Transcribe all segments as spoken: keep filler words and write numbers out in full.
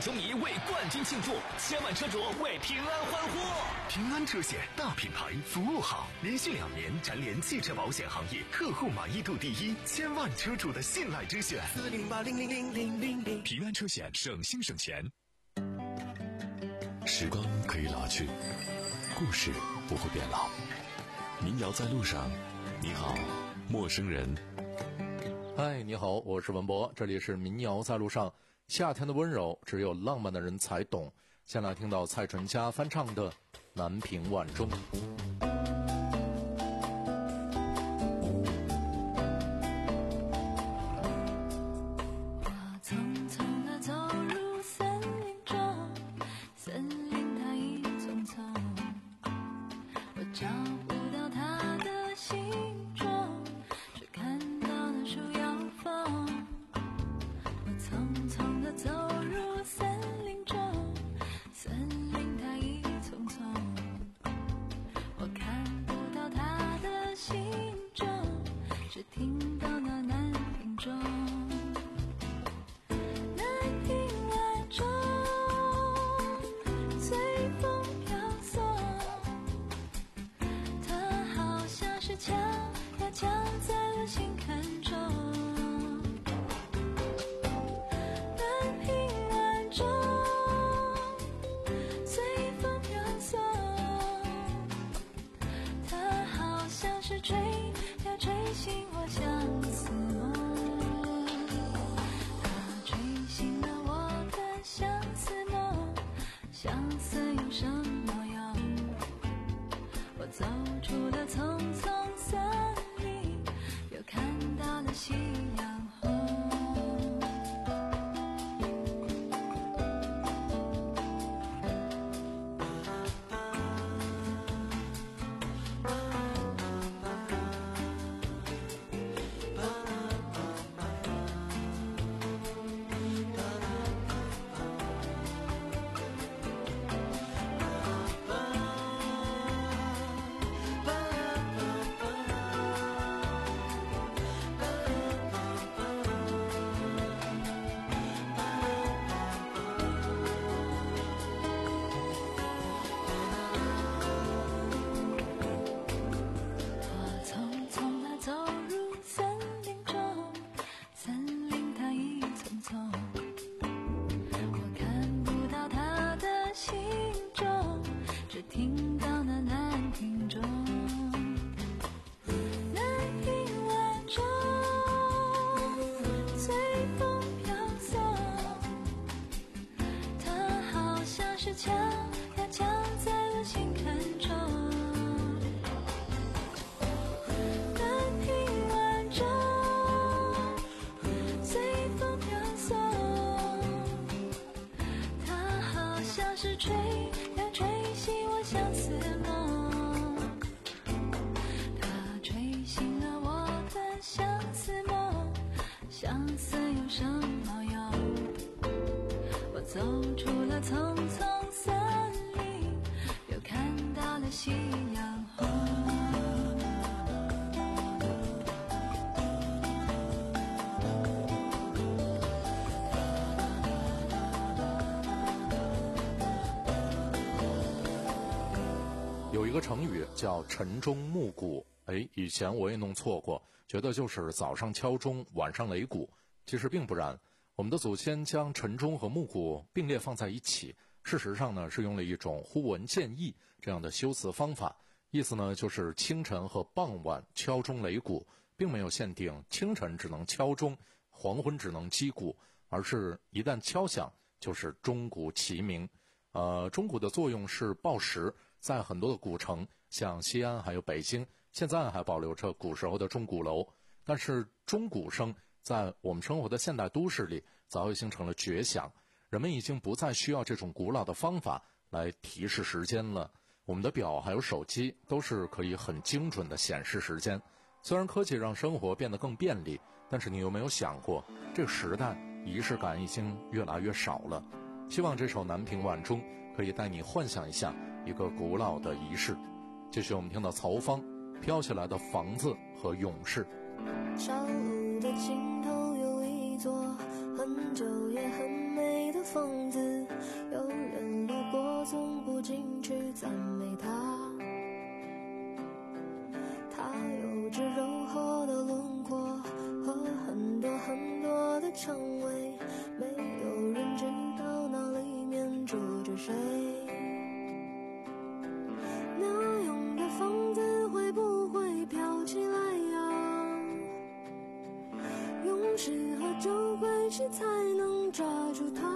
球迷为冠军庆祝，千万车主为平安欢呼。 平安车险大品牌，服务好，连续两年蝉联汽车保险行业客户满意度第一，千万车主的信赖之选。 四零八零零零零零零， 平安车险，省心省钱。时光可以老去，故事不会变老。民谣在路上，你好，陌生人。 嗨，你好，我是文博，这里是民谣在路上。夏天的温柔，只有浪漫的人才懂。先来听到蔡淳佳翻唱的《南屏晚钟》。有一个成语叫晨钟暮鼓，哎，以前我也弄错过，觉得就是早上敲钟，晚上擂鼓，其实并不然。我们的祖先将晨钟和暮鼓并列放在一起，事实上呢是用了一种呼文见义这样的修辞方法，意思呢就是清晨和傍晚敲钟擂鼓，并没有限定清晨只能敲钟，黄昏只能击鼓，而是一旦敲响就是钟鼓齐鸣。呃，钟鼓的作用是报时，在很多的古城，像西安还有北京，现在还保留着古时候的钟鼓楼。但是钟鼓声在我们生活的现代都市里早已形成了绝响，人们已经不再需要这种古老的方法来提示时间了。我们的表还有手机都是可以很精准的显示时间。虽然科技让生活变得更便利，但是你有没有想过，这个时代仪式感已经越来越少了。希望这首《南屏晚钟》可以带你幻想一下一个古老的仪式。继续我们听到曹芳飘起来的房子和勇士。 小路的尽头有一座很久也很美的房子， 是谁？那样的房子会不会飘起来呀？勇士和酒鬼谁才能抓住它？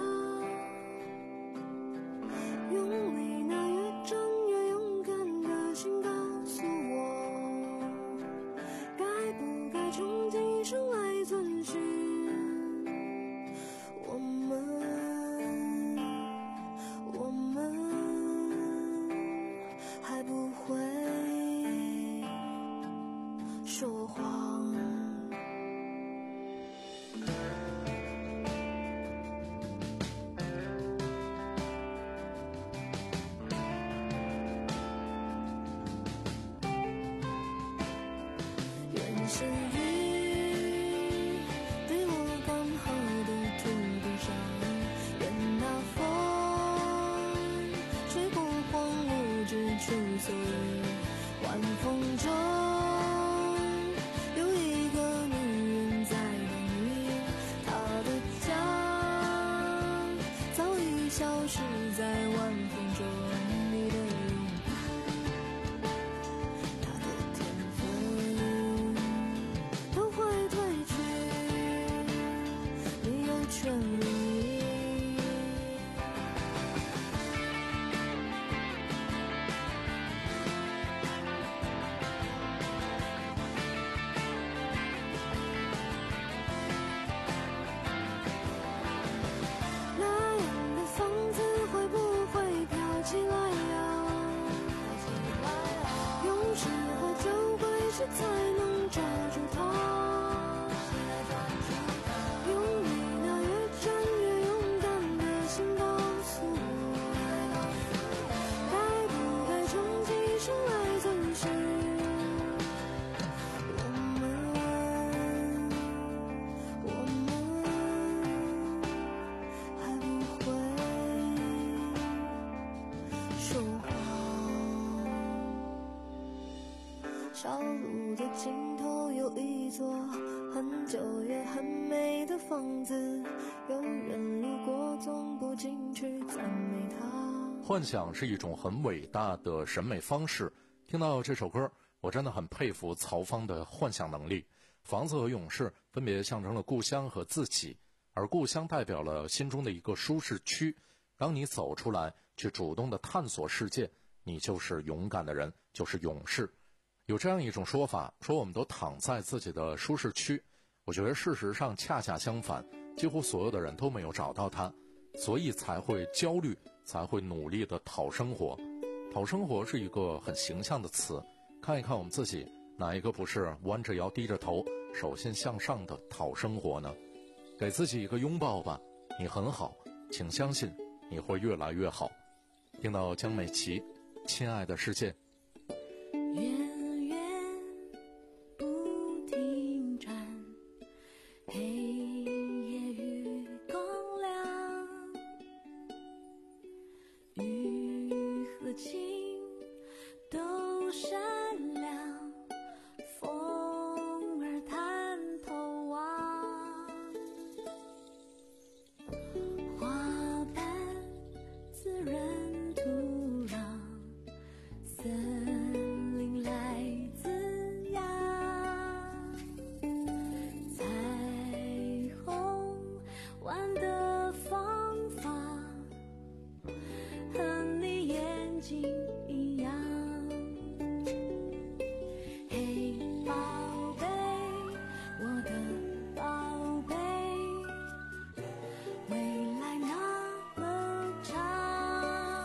用你那越战越勇敢的心告诉我，该不该穷极生来遵循我们我们还不会说谎。愿是雨对我刚好的土地上，愿那风吹过荒芜之处，所以晚风中有一个女人在等你，她的家早已消失在晚风中，你的拥抱，她的天分都会褪去，你有权利。那样的房子会不会飘起来呀？勇士和酒鬼谁才能抓住它？用你那越战越勇敢的心告诉我，该不该穷极生来遵循我们我们还不会说谎。小路的尽头有一座很久也很美的房子，有人路过总不禁去赞美它。 幻想是一种很伟大的审美方式。听到这首歌，我真的很佩服曹芳的幻想能力。房子和勇士分别象征了故乡和自己，而故乡代表了心中的一个舒适区。当你走出来，去主动的探索世界，你就是勇敢的人，就是勇士。有这样一种说法，说我们都躺在自己的舒适区。我觉得事实上恰恰相反，几乎所有的人都没有找到它，所以才会焦虑，才会努力的讨生活。讨生活是一个很形象的词，看一看我们自己，哪一个不是弯着腰低着头，手心向上的讨生活呢？给自己一个拥抱吧，你很好，请相信你会越来越好。听到江美琪，亲爱的世界。 源源不停转，黑夜与光亮，雨和晴都闪亮，风儿探头望，花瓣滋润土壤，森林来滋养，彩虹玩的方法和你眼睛一样。嘿，宝贝，我的宝贝，未来那么长。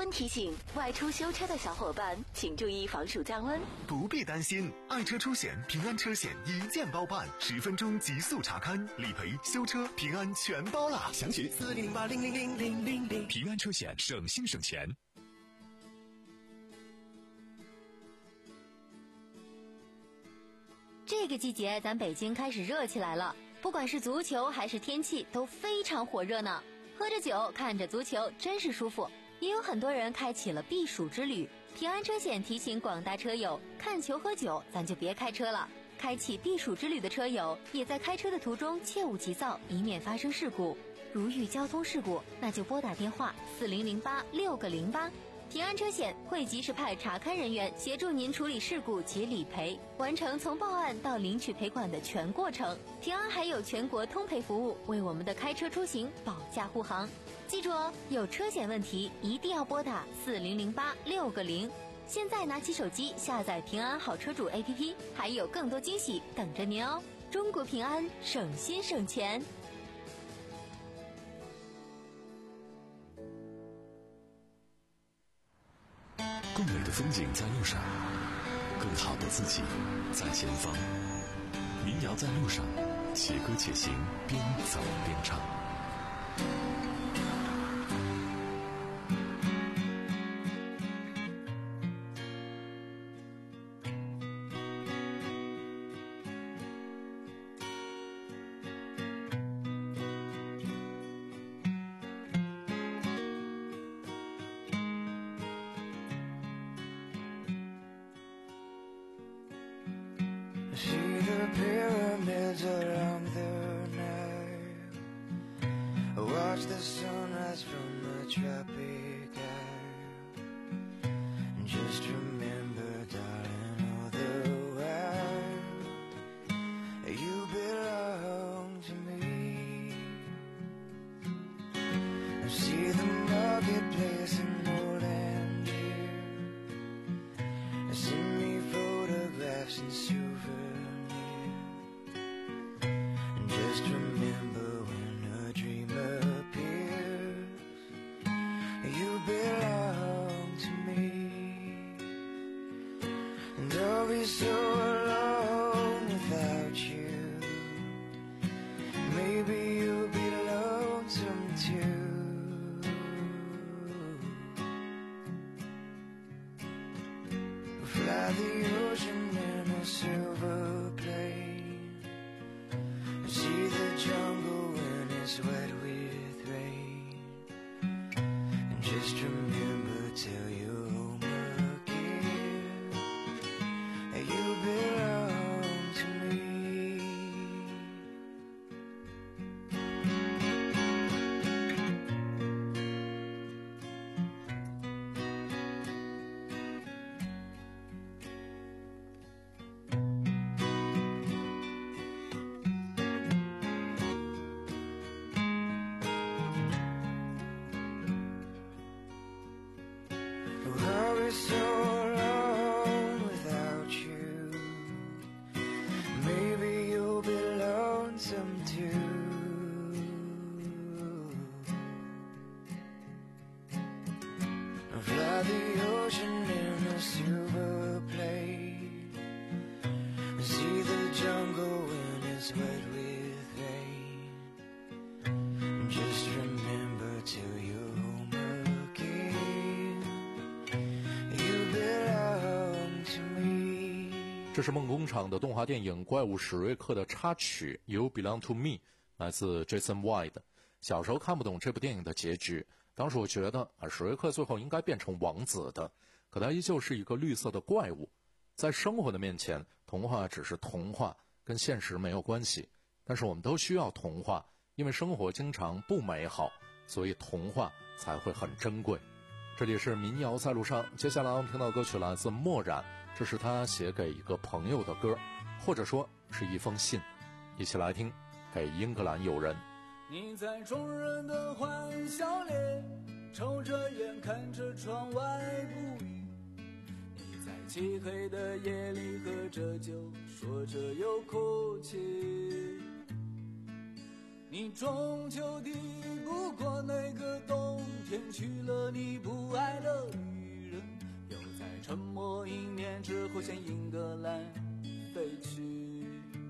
温提醒：外出修车的小伙伴请注意防暑降温。 不必担心，爱车出险平安车险一键包办，十分钟极速查勘、理赔、修车、平安全包啦！详询四零零八零零零零零零。 平安车险，省心省钱。 这个季节，咱北京开始热起来了，不管是足球还是天气，都非常火热呢。喝着酒，看着足球，真是舒服。也有很多人开启了避暑之旅。平安车险提醒广大车友，看球喝酒，咱就别开车了。开启避暑之旅的车友，也在开车的途中切勿急躁，以免发生事故。如遇交通事故，那就拨打电话四零零八六个零八。平安车险会及时派查勘人员协助您处理事故及理赔，完成从报案到领取赔款的全过程。平安还有全国通赔服务，为我们的开车出行保驾护航。记住哦，有车险问题一定要拨打四零零八六个零。现在拿起手机下载平安好车主 A P P， 还有更多惊喜等着您哦！中国平安，省心省钱。 更美的风景在路上，更好的自己在前方。民谣在路上，且歌且行，边走边唱。 See the pyramids along the Nile, watch the sunrise from the tropic isle, and just remember, darling, all the while you belong to me. See the marketplace in old Angier, send me photographs and souvenirs. Just remember, when a dream appears, you belong to me. And I'll be so alone without you. Maybe you'll be lonesome too. Fly the ocean in a silver plane, see the jungle when it's wet with rain, and just remember till you're home again, you belong to me. I'll be so alone without you. Maybe you'll be lonesome too. I'll fly the ocean in a silver plane, see the jungle when it's wet with rain, and just remember till you're home again, you belong to me. 这是梦工厂的动画电影《怪物史瑞克》的插曲 You Belong to Me， 来自 Jason White。 小时候看不懂这部电影的结局，当时我觉得啊，史瑞克最后应该变成王子的，可他依旧是一个绿色的怪物。在生活的面前，童话只是童话，跟现实没有关系。但是我们都需要童话，因为生活经常不美好，所以童话才会很珍贵。这里是民谣在路上，接下来我们听到歌曲来自墨染，这是他写给一个朋友的歌，或者说是一封信。一起来听，给英格兰友人。 你在众人的欢笑里，抽着烟看着窗外不语，你在漆黑的夜里喝着酒，说着又哭泣。你终究抵不过那个冬天天娶了你不爱的女人，又在沉默一年之后向英格兰飞去。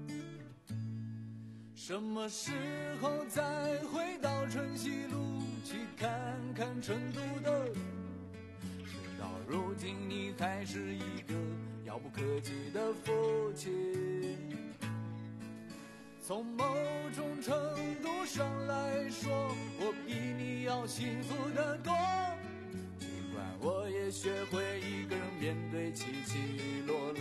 什么时候再回到春熙路去看看成都的人？事到如今你还是一个遥不可及的父亲。从某种程度上来说，我比你要幸福得多，尽管我也学会一个人面对起起落落。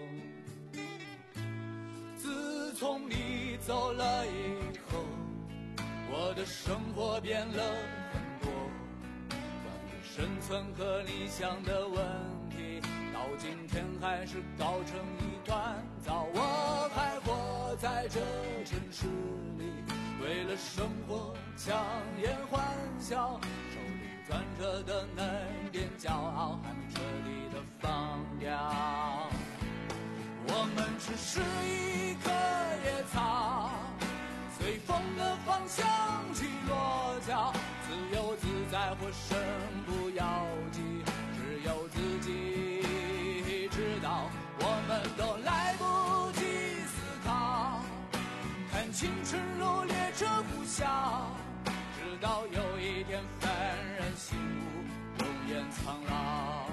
自从你走了以后，我的生活变了很多，关于生存和理想的问题，到今天还是搞成一团糟。我还活在这城市里，为了生活强颜欢笑，手里攥着的那点骄傲还没彻底的放掉。我们只是一棵野草，随风的方向去落脚，自由自在或身不由己，只有自己知道。我们都来不及思考，看青春如列车呼啸，直到有一天幡然醒悟，容颜苍老。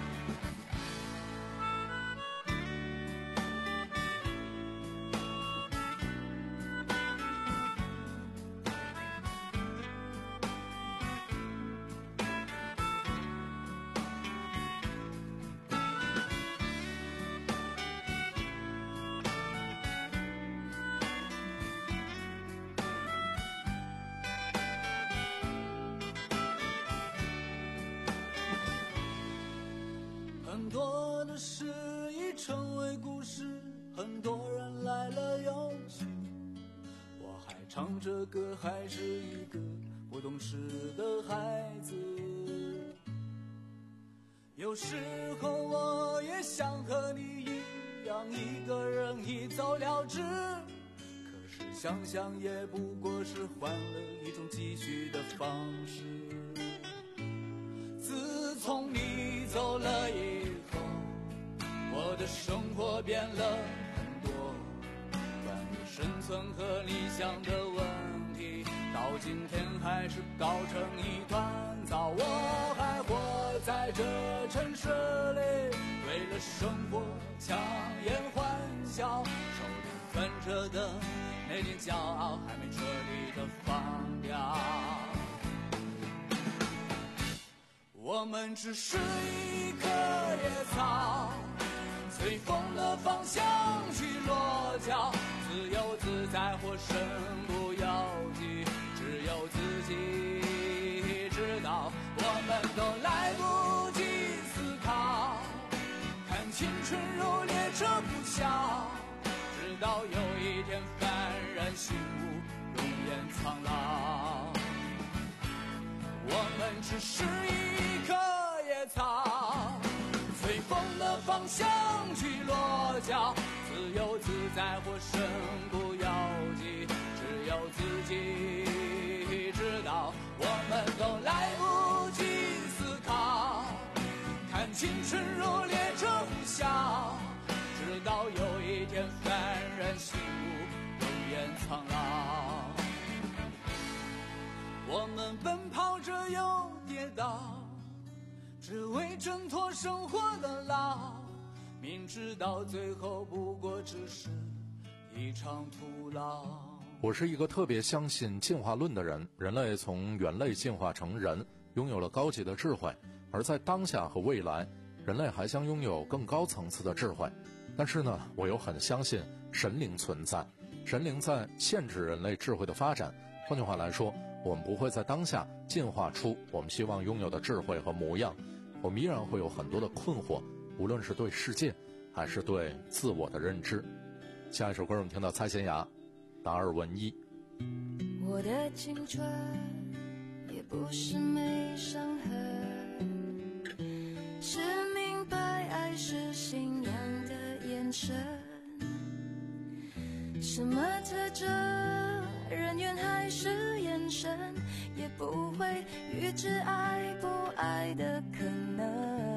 很多的事已成为故事，很多人来了又去，我还唱着歌，还是一个不懂事的孩子。有时候我也想和你一样，一个人一走了之，可是想想也不过是换了一种继续的方式。自从你走了以后，我的生活变了很多，关于生存和理想的问题，到今天还是搞成一团糟。我还活在这城市里，为了生活强颜欢笑，手里攥着的那点骄傲还没彻底的放掉。我们只是一棵野草，随风的方向去落脚，自由自在或身不由己，只有自己知道。我们都来不及思考，看青春如列车呼啸，直到有一天幡然醒悟，容颜苍老。我们只是一棵野草，随风的方向去落脚，自由自在或身不由己，只有自己知道。我们都来不及思考，看青春如列车呼啸，直到有一天幡然醒悟，容颜苍老。我们奔跑着又跌倒，只为挣脱生活的牢，明知道最后不过只是一场徒劳。 我是一个特别相信进化论的人，人类从猿类进化成人，拥有了高级的智慧，而在当下和未来，人类还将拥有更高层次的智慧。但是呢，我又很相信神灵存在，神灵在限制人类智慧的发展。换句话来说，我们不会在当下进化出我们希望拥有的智慧和模样，我们依然会有很多的困惑，无论是对世界还是对自我的认知。下一首歌我们听到蔡健雅达尔文一。 我的青春也不是没伤痕，是明白爱是信仰的眼神，什么特征人缘还是眼神，也不会遇预知爱不爱的可能，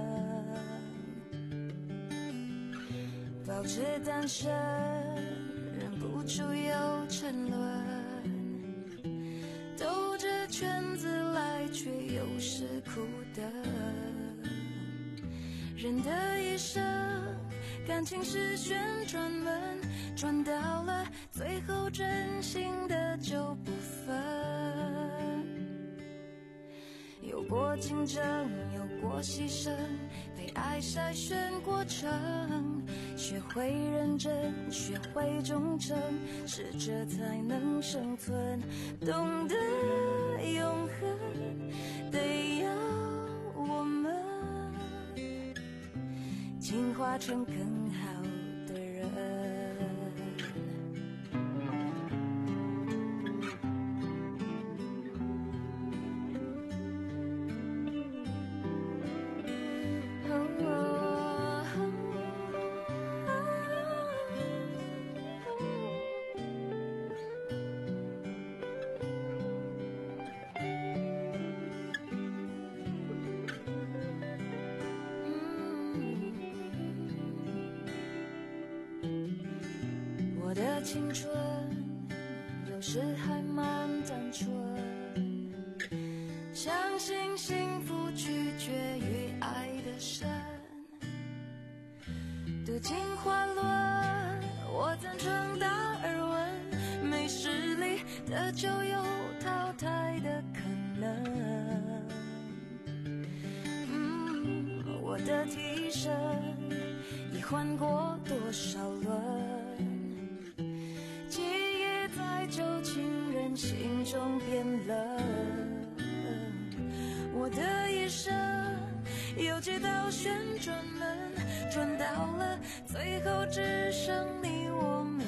保持单身，忍不住又沉沦，兜着圈子来，却又是苦的。人的一生，感情是旋转门，转到了最后，真心的就不分。有过竞争，有过牺牲，被爱筛选过程，学会认真，学会忠诚，适者才能生存。懂得永恒，得要我们进化成更好的人。我的青春有时还蛮单纯，相信幸福取决于爱的深。读进化论，我赞成达尔文，没实力的就有淘汰的可能。嗯，我的替身已换过多少轮，旧情人心中变冷，我的一生有几道旋转门，转到了最后只剩你我没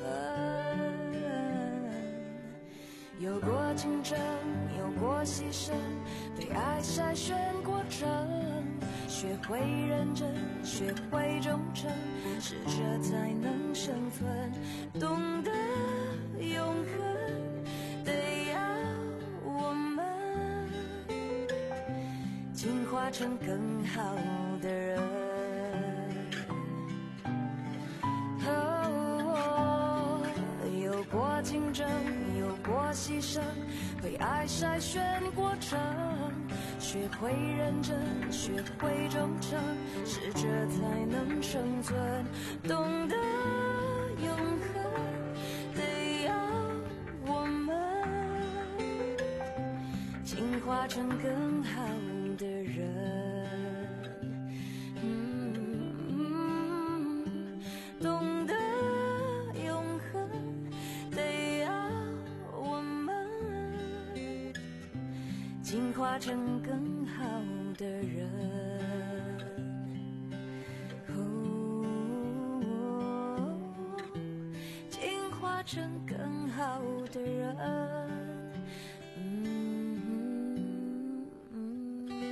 分。有过竞争，有过牺牲，被爱筛选过程，学会认真，学会忠诚，适者才能生存。懂得永恒，得要我们进化成更好的人。哦，有过竞争，有过牺牲，被爱筛选过程，学会认真，学会忠诚，适者才能生存。懂得永恒，得要我们进化成更好的人。嗯，懂得永恒，得要我们进化成更好的人。成更好的人。嗯嗯嗯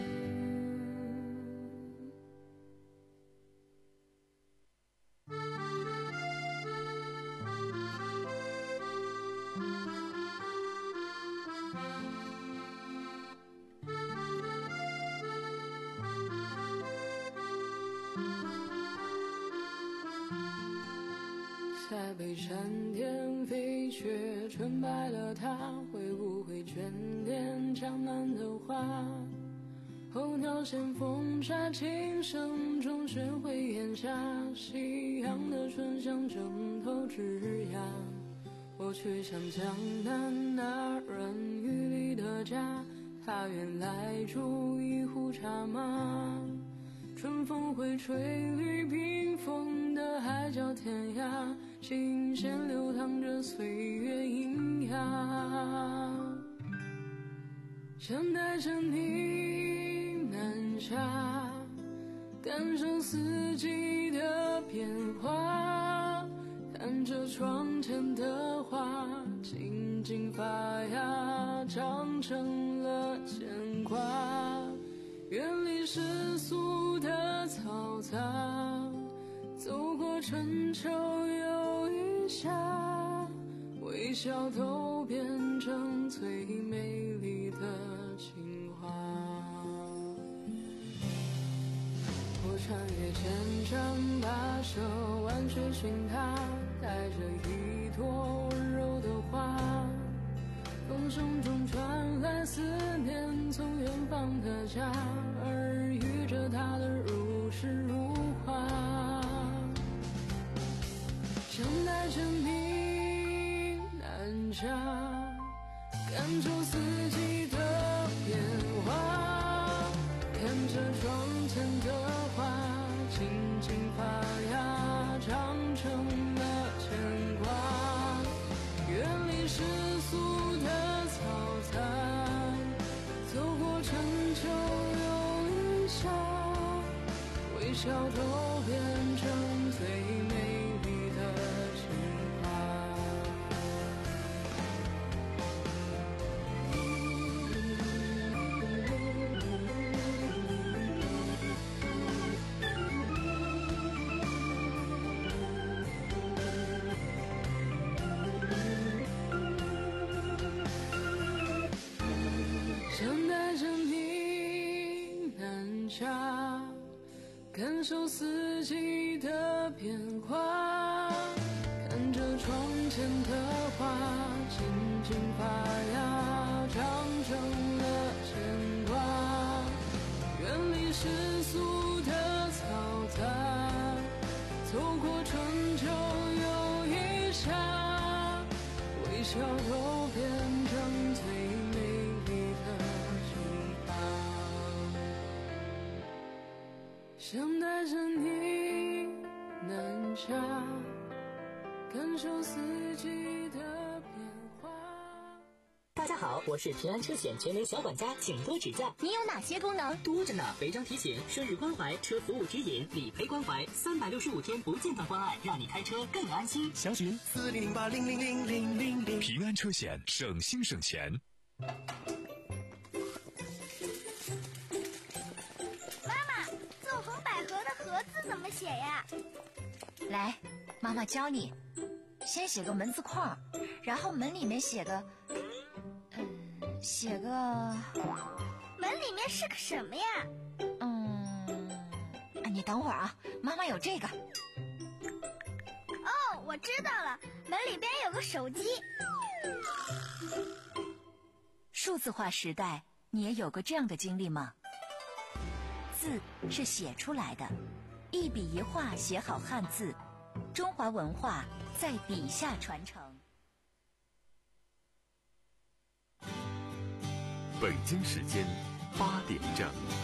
在北山巅飞雪纯白了它，会不会眷恋江南的花？候鸟衔风沙，琴声中学会檐下夕阳的醇香蒸透枝桠。我去向江南那软雨里的家，它原来住一壶茶马。春风会吹绿冰封的海角天涯，琴弦流淌着岁月喑哑。想带着你南下，感受四季的变化，看着窗前的花静静发芽，长成了牵挂。远离世俗的嘈杂，走过春秋又一夏，微微笑都变成最美丽的情话。我穿越千山跋涉，万水寻他，带着一朵温柔的花。风声中传来思念，从远方的家，耳语着他的如诗如画。想带着你南下，感受四季的变化，看着窗前的花轻轻发芽，长成了牵挂。远离世俗的嘈杂，走过春秋又一夏，微笑都变成最美丽的情话。想带着你南下，感受四季的变化，看着窗前的花轻轻发芽，长成了牵挂。远离世俗的嘈杂，走过春秋又一夏，微笑都变成最美丽的情话。想带着你南下，感受四季的变化。 大家好，我是平安车险全能小管家，请多指教。 你有哪些功能？ 多着呢，违章提醒、生日关怀、车服务指引、理赔关怀，三百六十五天不间断关爱，让你开车更安心。 详询四零零八零零零零零零。 平安车险，省心省钱。 妈妈，纵横捭阖的阖字怎么写呀？ 来，妈妈教你。先写个门字框，然后门里面写个，嗯，写个。 门里面是个什么呀？ 嗯，你等会儿啊，妈妈有这个。 哦，我知道了，门里边有个手机。 数字化时代，你也有过这样的经历吗？字是写出来的，一笔一画写好汉字，中华文化在笔下传承。 北京时间八点正。